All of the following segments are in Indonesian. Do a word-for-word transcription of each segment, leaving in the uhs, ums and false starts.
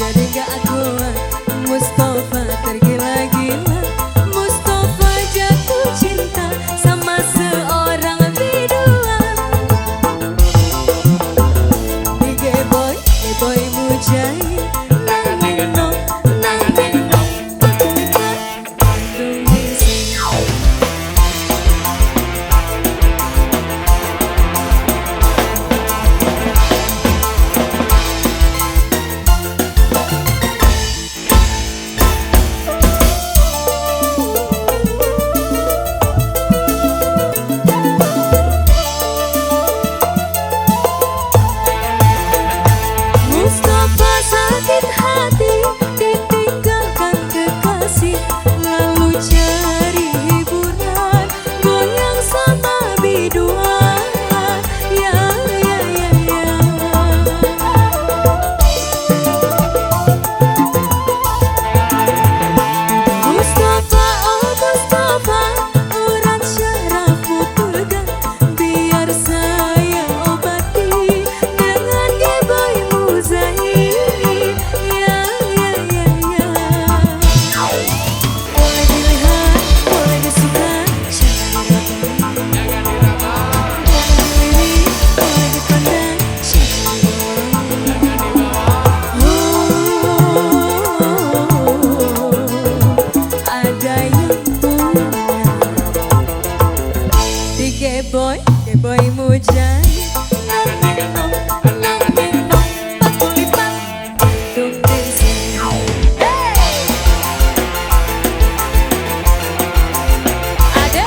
jadi gak kuat. Mustafa tergila-gila, Mustafa jatuh cinta sama seorang biduan. Bige boy, boy mujahid, nang nong, nang nong, Bandung bisa. Mustafa sakit hati ditinggalkan kekasih, lalu cari hiburan goyang sama biduan. Ya ya ya ya. Mustafa oh Mustafa, urat syarafmu pegang, biar saya obati dengan Geboy Mujahid. Ya ya ya ya. Boleh dilihat, boleh disuka, jangan diraba. Boleh dilirik, boleh dipandang, jangan dibawa. Oh, ada yang punya di Geboy, Geboy Mujahid. Nang nong, nang nong, pakulipat, Bandung bisa. Hey! Ada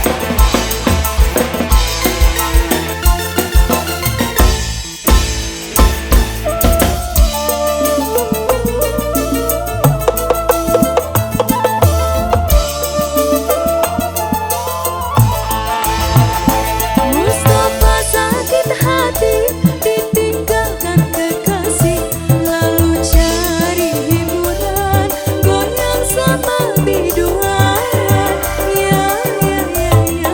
Mustafa sakit hati ditinggalkan kekasih, lalu cari hiburan goyang sama biduan. Ya ya ya ya.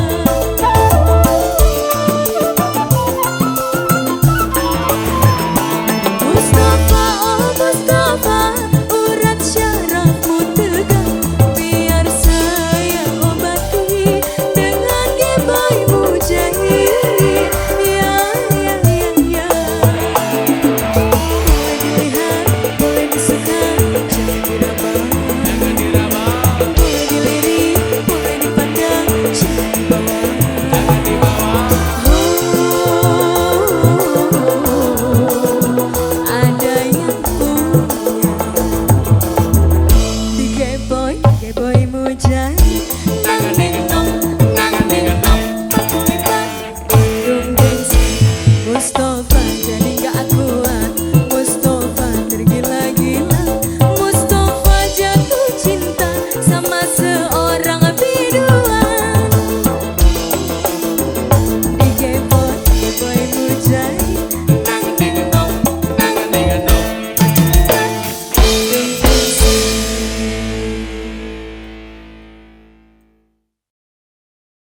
Mustafa oh Mustafa, urat syarafmu tegang, biar saya obati dengan Geboy Mujahid. Ya ya ya ya. Boleh dilihat, boleh disuka, jangan diraba. Boleh dilirik, boleh dipandang, jangan dibawa. Oh, ada yang punya di Geboy, Geboy Mujahid. Nang nong, nang nong, pakulipat, Bandung bisa. Mustafa jadi gak kuat, Mustafa tergila-gila, Mustafa jatuh cinta sama seorang